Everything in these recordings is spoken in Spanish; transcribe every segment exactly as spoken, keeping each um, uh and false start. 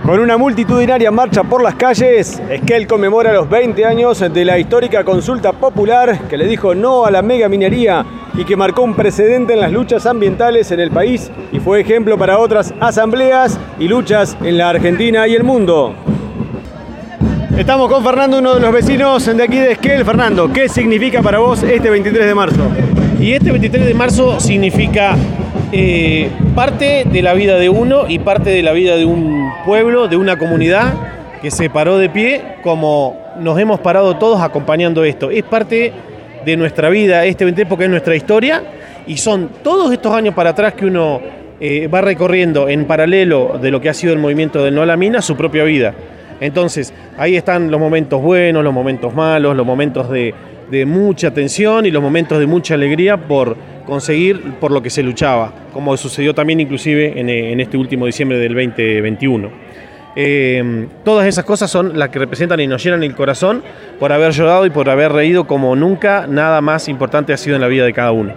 Con una multitudinaria marcha por las calles, Esquel conmemora los veinte años de la histórica consulta popular que le dijo no a la megaminería y que marcó un precedente en las luchas ambientales en el país y fue ejemplo para otras asambleas y luchas en la Argentina y el mundo. Estamos con Fernando, uno de los vecinos de aquí de Esquel. Fernando, ¿qué significa para vos este veintitrés de marzo? Y este veintitrés de marzo significa eh, parte de la vida de uno y parte de la vida de un pueblo, de una comunidad que se paró de pie como nos hemos parado todos acompañando esto. Es parte de nuestra vida este veintitrés porque es nuestra historia y son todos estos años para atrás que uno eh, va recorriendo en paralelo de lo que ha sido el movimiento del No a la Mina su propia vida. Entonces, ahí están los momentos buenos, los momentos malos, los momentos de, de mucha tensión y los momentos de mucha alegría por conseguir por lo que se luchaba, como sucedió también inclusive en, en este último diciembre del veinte veintiuno. Eh, todas esas cosas son las que representan y nos llenan el corazón por haber llorado y por haber reído como nunca nada más importante ha sido en la vida de cada uno.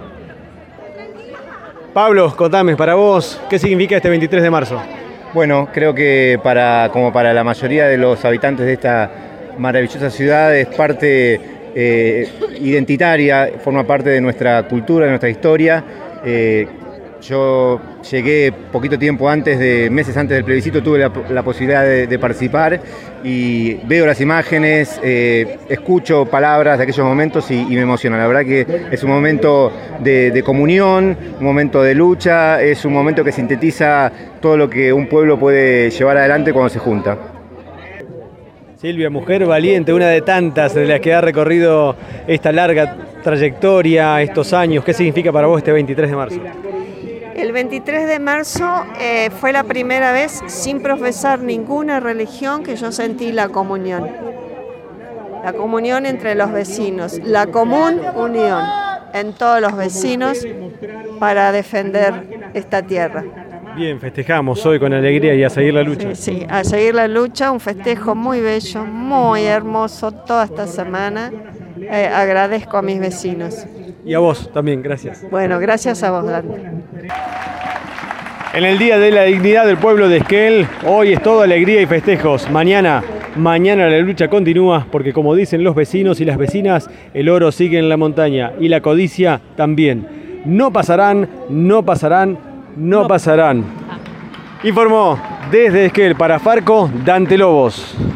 Pablo, contame, para vos, ¿qué significa este veintitrés de marzo? Bueno, creo que para, como para la mayoría de los habitantes de esta maravillosa ciudad es parte eh, identitaria, forma parte de nuestra cultura, de nuestra historia. Eh, yo llegué poquito tiempo antes, de meses antes del plebiscito, tuve la, la posibilidad de, de participar y veo las imágenes, eh, escucho palabras de aquellos momentos y, y me emociona. La verdad que es un momento de, de comunión, un momento de lucha, es un momento que sintetiza todo lo que un pueblo puede llevar adelante cuando se junta. Silvia, mujer valiente, una de tantas de las que ha recorrido esta larga trayectoria, estos años. ¿Qué significa para vos este veintitrés de marzo? El veintitrés de marzo eh, fue la primera vez, sin profesar ninguna religión, que yo sentí la comunión. La comunión entre los vecinos, la común unión en todos los vecinos para defender esta tierra. Bien, festejamos hoy con alegría y a seguir la lucha. Sí, sí, a seguir la lucha, un festejo muy bello, muy hermoso toda esta semana. Eh, agradezco a mis vecinos. Y a vos también, gracias. Bueno, gracias a vos, Dante. En el Día de la Dignidad del Pueblo de Esquel, hoy es todo alegría y festejos. Mañana, mañana la lucha continúa porque, como dicen los vecinos y las vecinas, el oro sigue en la montaña y la codicia también. No pasarán, no pasarán, no pasarán. Informó desde Esquel para Farco, Dante Lobos.